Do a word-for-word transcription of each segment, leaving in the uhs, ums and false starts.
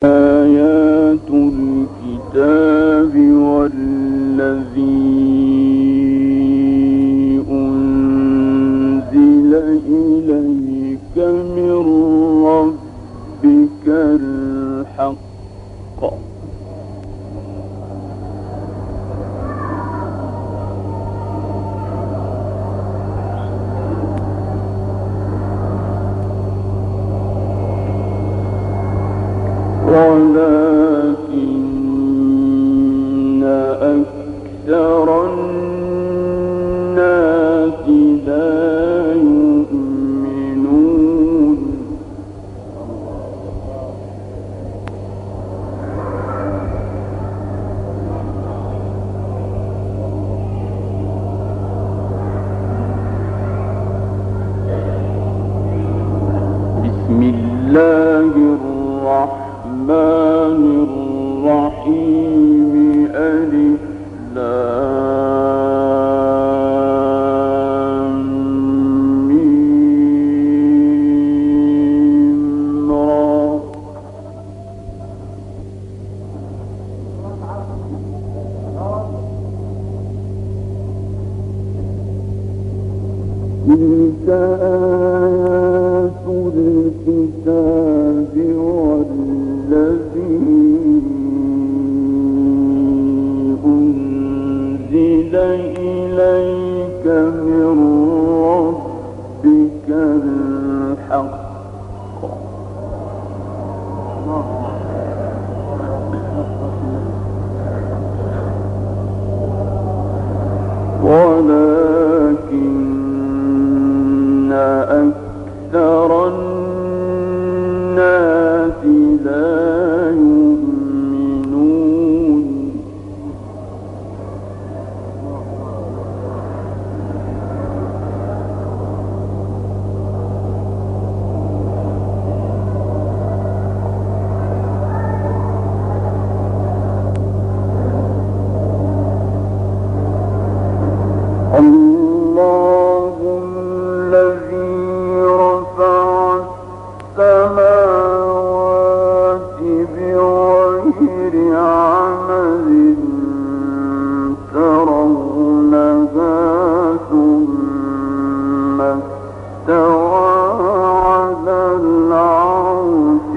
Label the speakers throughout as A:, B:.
A: آيات الكتاب والذي أنزل إليك من ربك الحق ولكن أكثر الناس لا يؤمنون بسم الله الرحمن الرحيم ألف لام ميم را تلك آيات الكتاب والذي أنزل إليك من ربك الحق ولكن أكثر الناس لا يؤمنون الله الذي رفع السماوات بغير عمد ترونها ثم استوى على العرش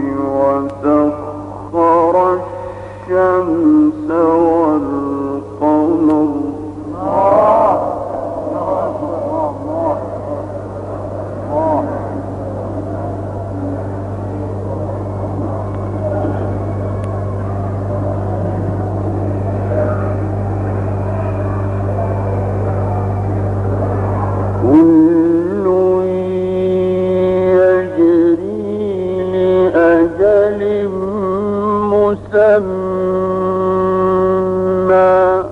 A: وسخر الشمس والقمر كل يجري لأجل مسمى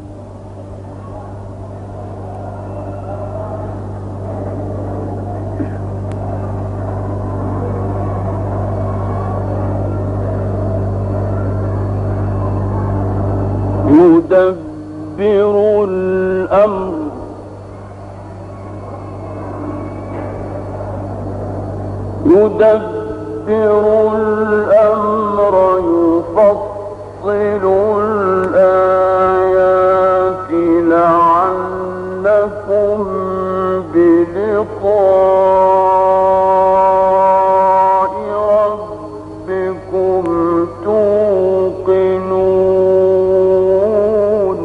A: يدبر الأمر يدبر الأمر يفصل الآيات لعلكم بلقاء ربكم توقنون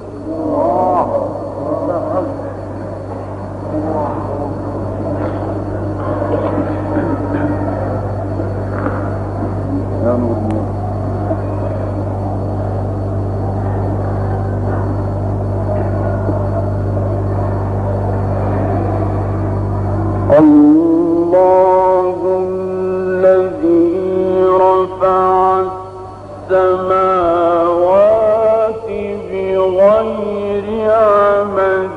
A: الله الذي رفع السماوات بغير عمد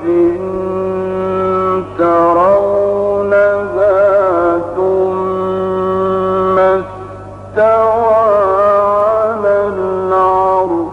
A: ترونها ثم استوى على العرش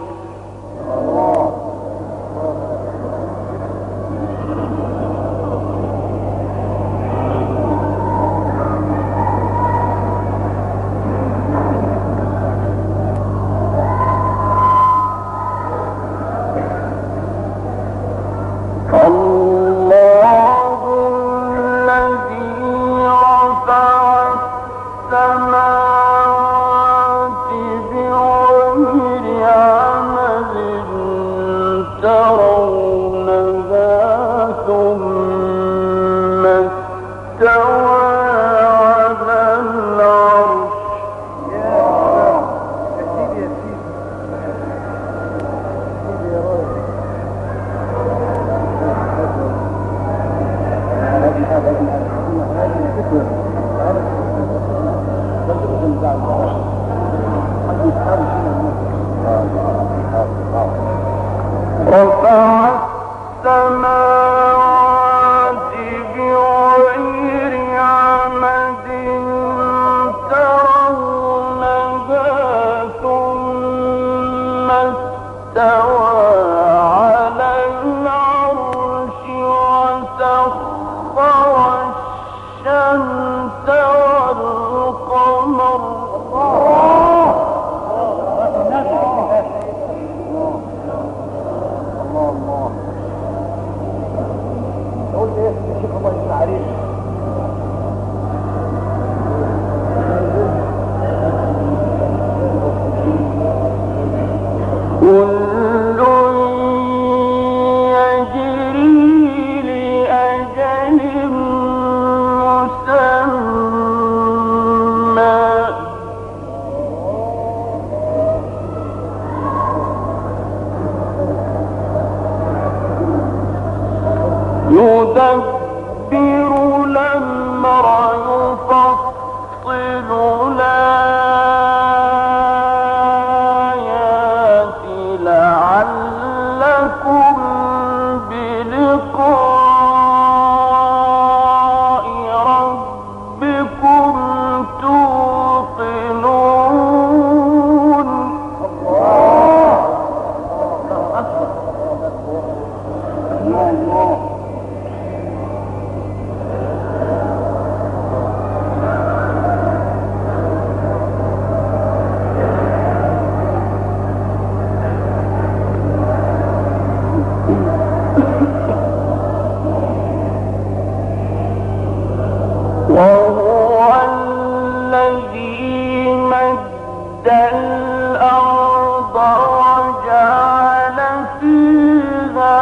A: الأرض وجعل فيها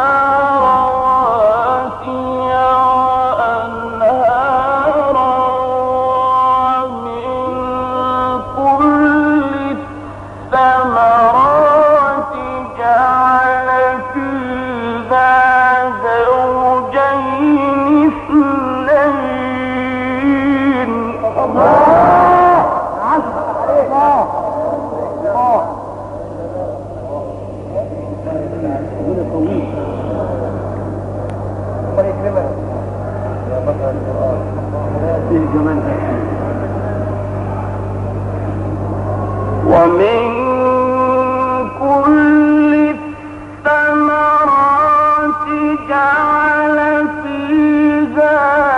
A: رواسي وأنهارا ومن كل الثمرات جعل فيها زوجين اثنين. ومن كل الثمرات جعل فيها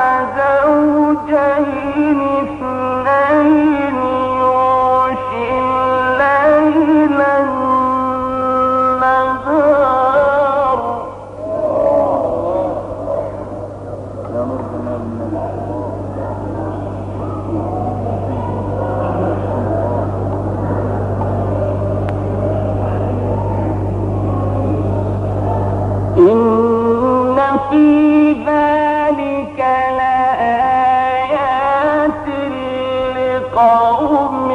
A: زوجين اثنين يغشي الليل النهار. إن في ذلك لآيات لقوم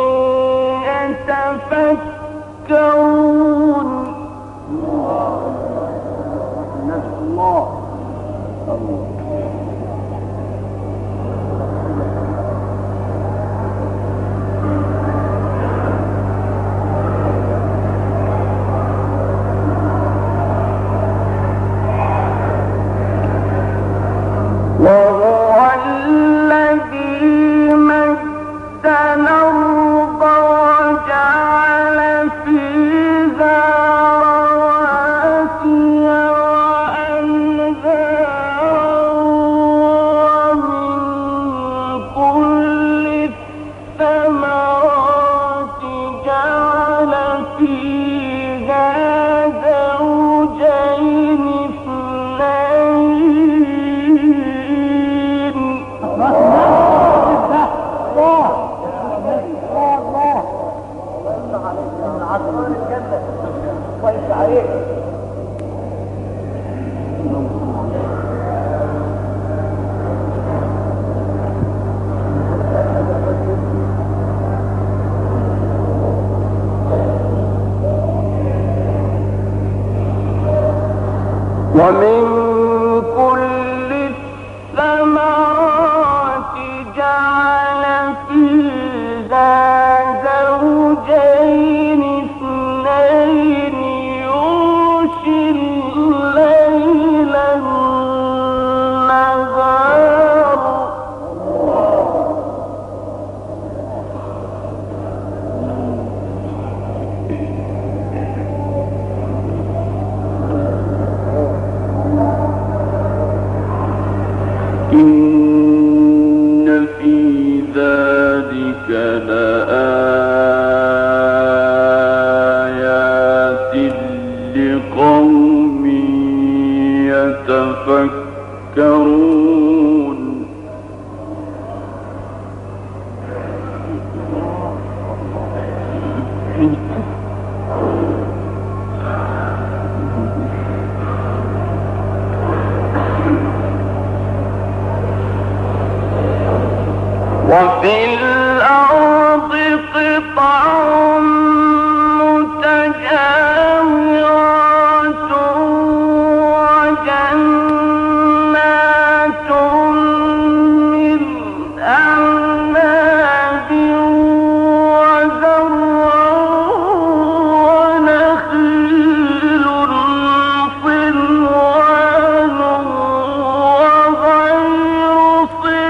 A: يتفكرون. الله وهو الذي مد الأرض وجعل فيها رواسي وأنهارا ومن كل الثمرات جعل فيها زوجين اثنين. ومن كل الثمرات جعل فيها زوجين اثنين يغشي الليل النهار. إن في ذلك لآيات لقوم يتفكرون. وفي الأرض قطع متجاورات وجنات من أعناب وزرع ونخيل صنوان وغير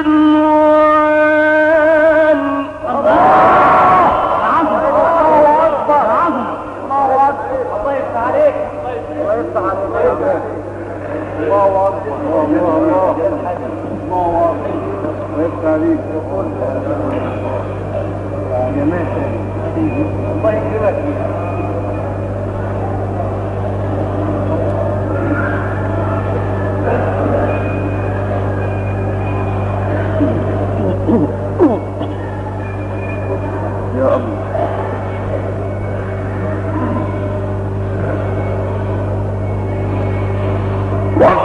A: صنوان. يا الله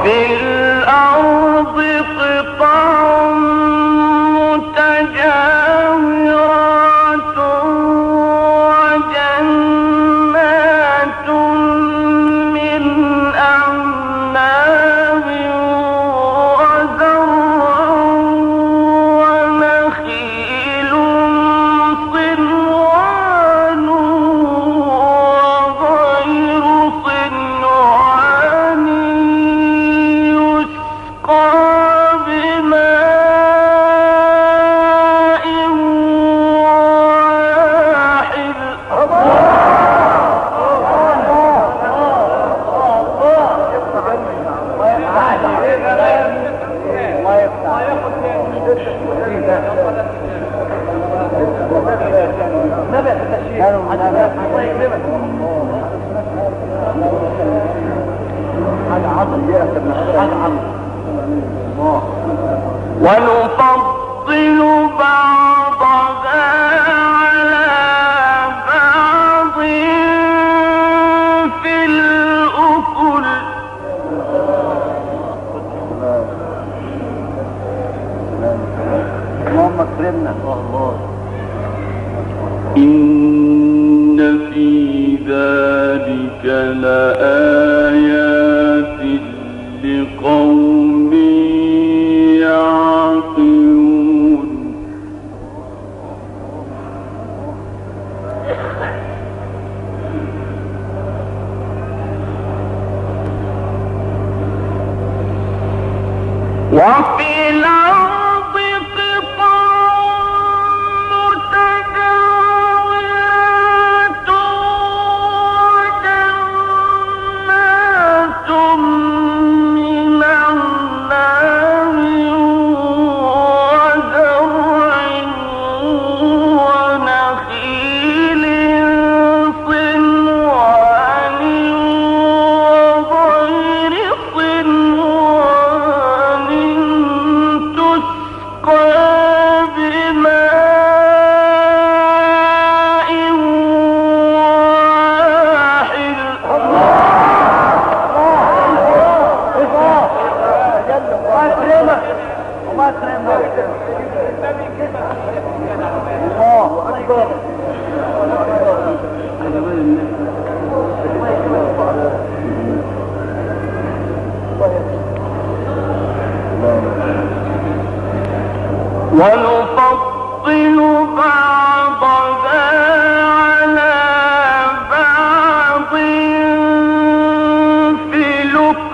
A: ونفضل بعضها على بعض في الأكل
B: اللهم اكرمنا الله.
A: إن في ذلك لآيات لقوم يعقلون. وفي الأرض قطع متجاورات وجنات من أعناب وزرع ونخيل صنوان وغير صنوان تسقى بماء ونفضل بعضها على بعض في الأكل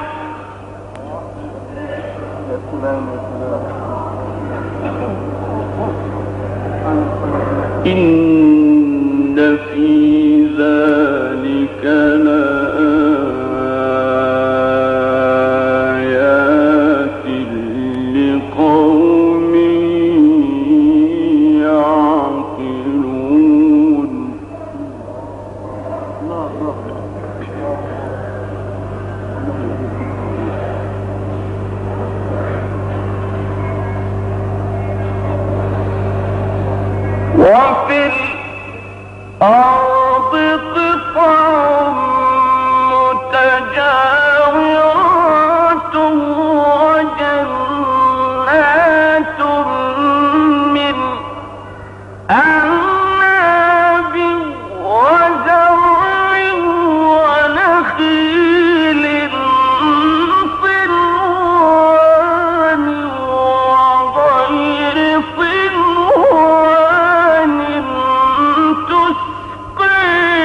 A: إن في ذلك لآيات لقوم يعقلون. وفي الأرض قطع متجاورات وجنات من أعناب وزرع ونخيل صنوان وغير صنوان تسقى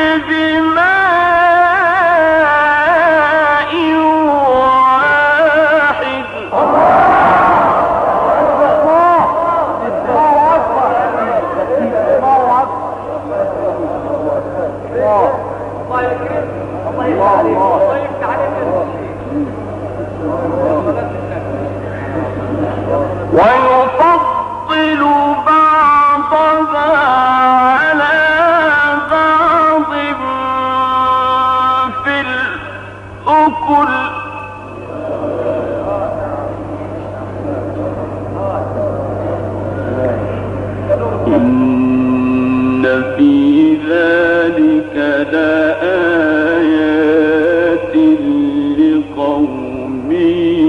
A: بماء واحد. ويفضل بعضها على بعض في الأكل إن في ذلك لآيات لقوم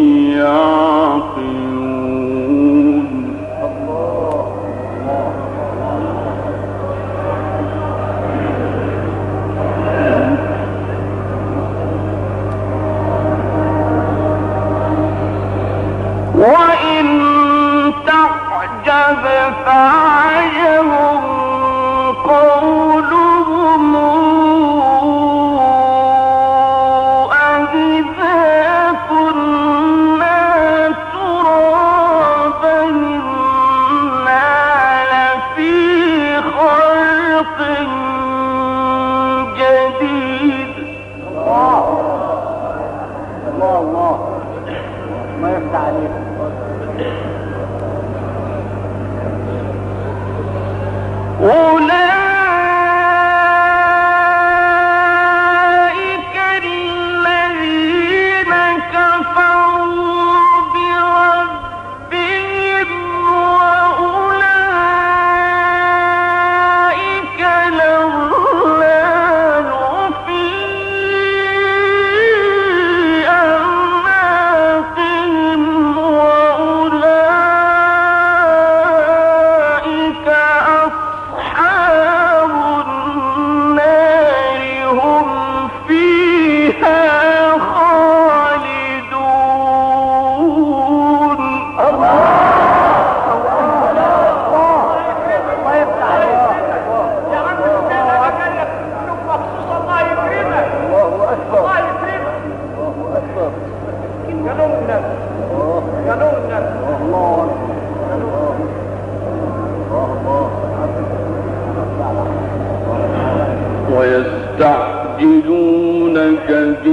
A: ويستعجلونك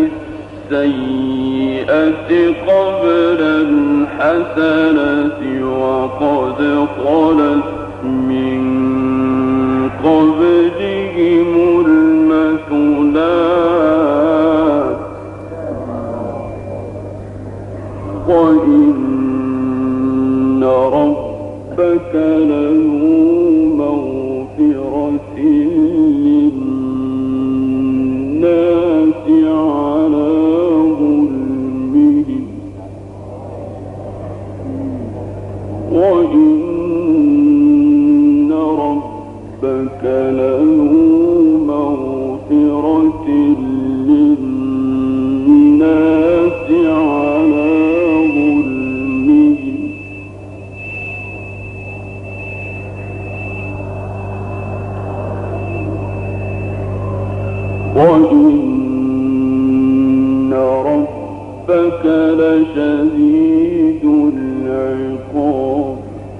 A: بالسيئة قبل الحسنة وقد خلت من قبلهم المثلات وإن ربك لذو مغفرة للناس على ظلمهم وإن ربك لذو مغفرة للناس على ظلمهم وإن ربك لشديد العقاب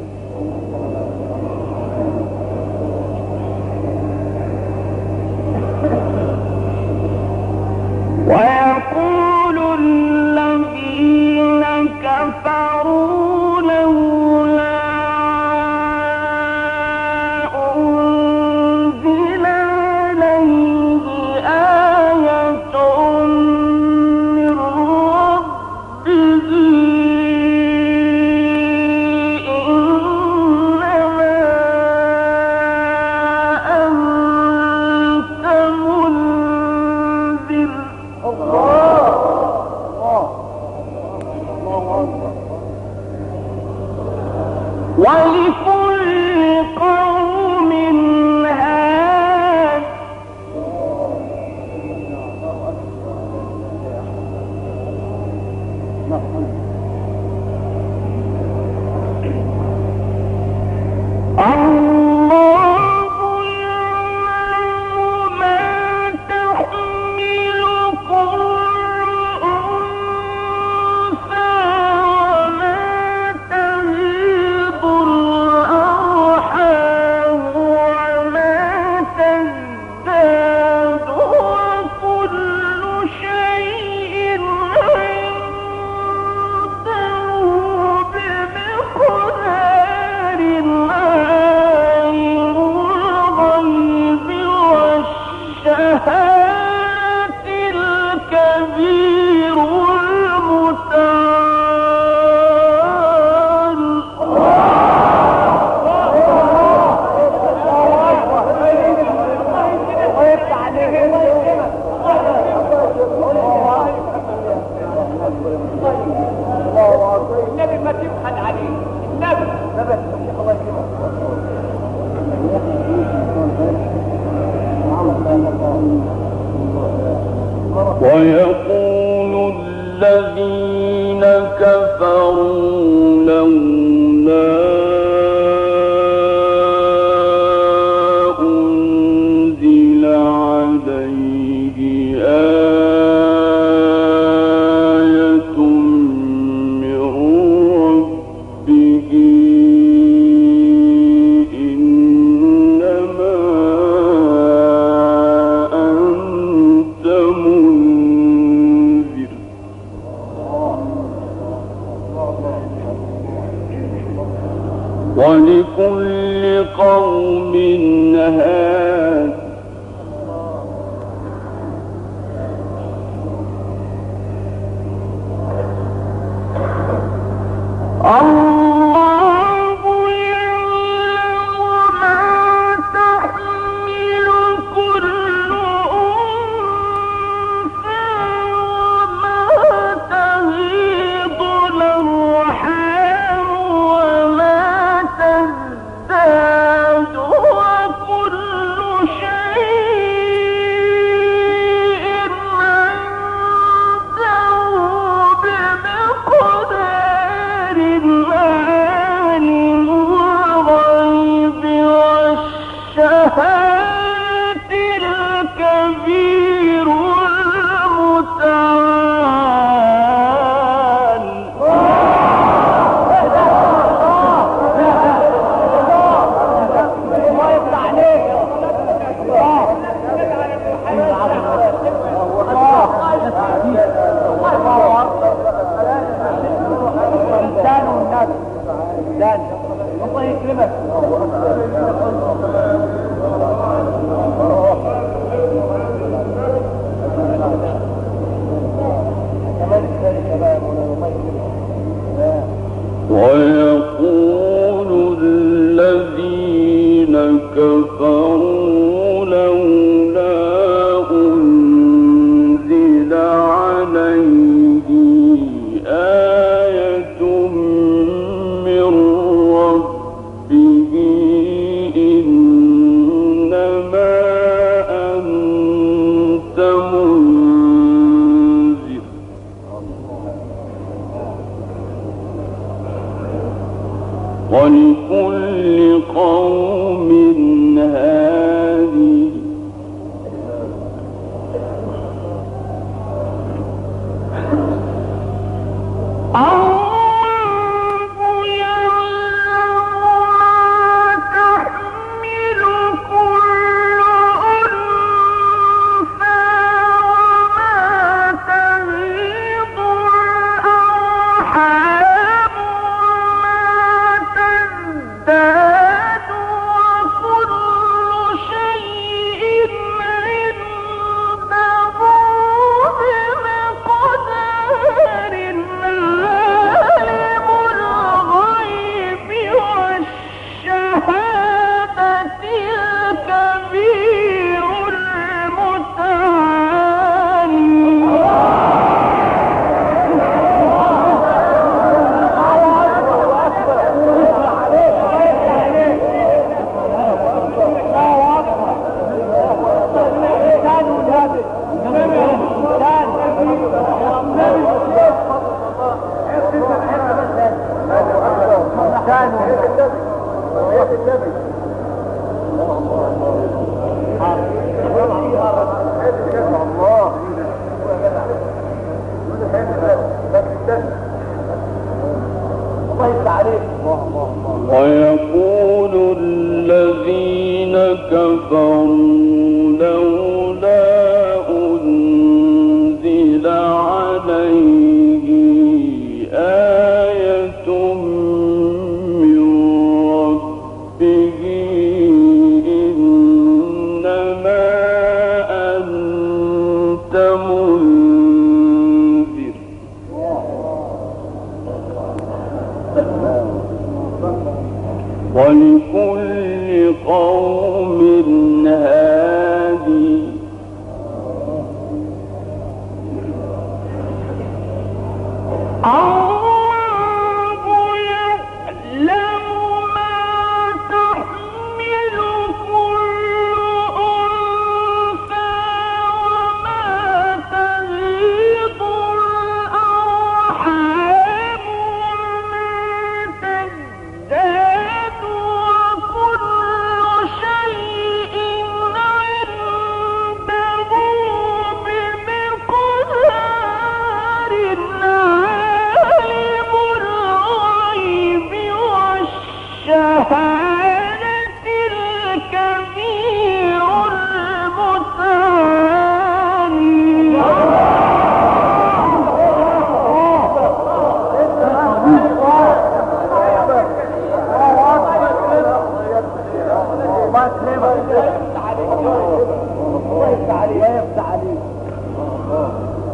A: ويقول الذين كفروا لولا أنزل عليه آية من ربه إنما أنت منذر ولكل قوم هاد الله يعلم ما تحمل كل أنثى وما تغيض الأرحام وما تزداد وكل شيء عنده بمقدار عالم الغيب والشهادة الكبير المتعال
B: النبي ما تبخل عليه النبي نبت الله يكرمك
A: ويقول الذين كفروا لولا أنزل عليه آية من ربه إنما أنت منذر ولكل قوم هاد الله يعلم ما تحمل كل أنثى وما تغيض الأرحام وما تزداد وكل شيء عنده بمقدار عالم الغيب والشهادة الكبير المتعال الله يفتح عليك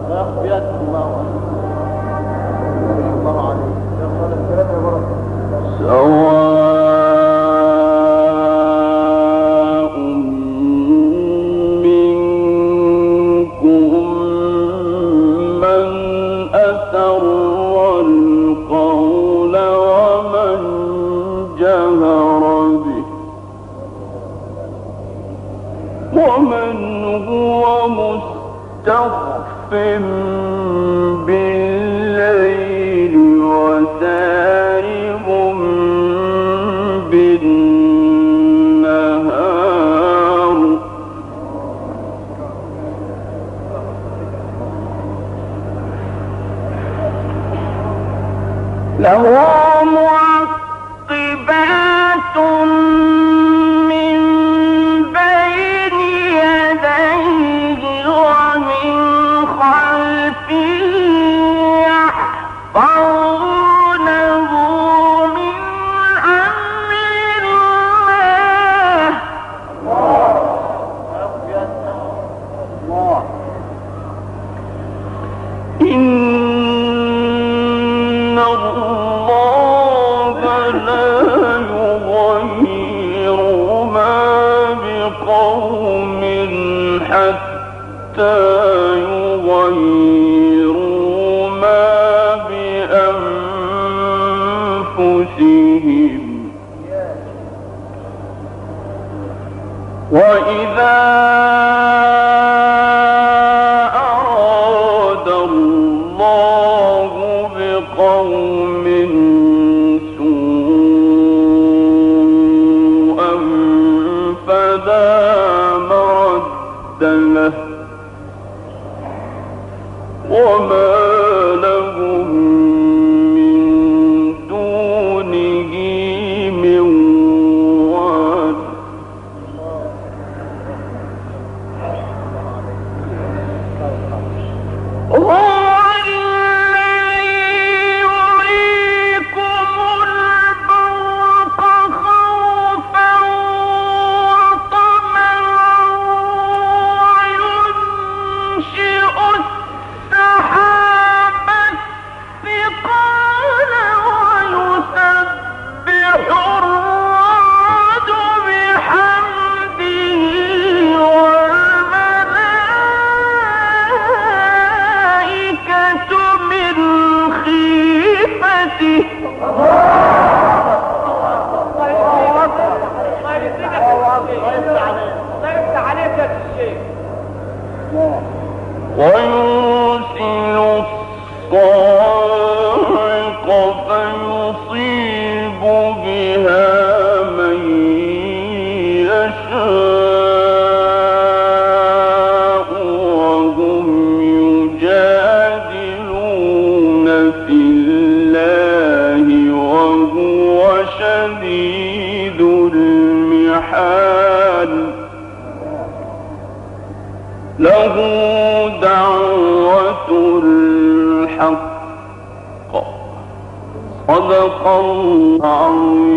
B: بيد الله الله عليك يا صالح الكلام يا بركه
A: سواء منكم من أسر القول ومن جهر به ومن هو مستخف بالليل وسارب بالنهار له معقبات من بين يديه ومن خلفه يحفظونه من أمر الله
B: الله
A: إن الله لا يغير ما بقوم حتى يغيروا ما بأنفسهم وإذا أراد الله بقوم سوءا فلا مرد له وما لهم من دونه من وال هو الذي يريكم البرق خوفا وطمعا وينشئ السحاب الثقال ويسبح الرعد بحمده والملائكة من خيفته ويرسل الصاعق فيصيب بها من يشاء وهم يجادلون في الله وهو شديد المحال له دعوة الحق صدق الله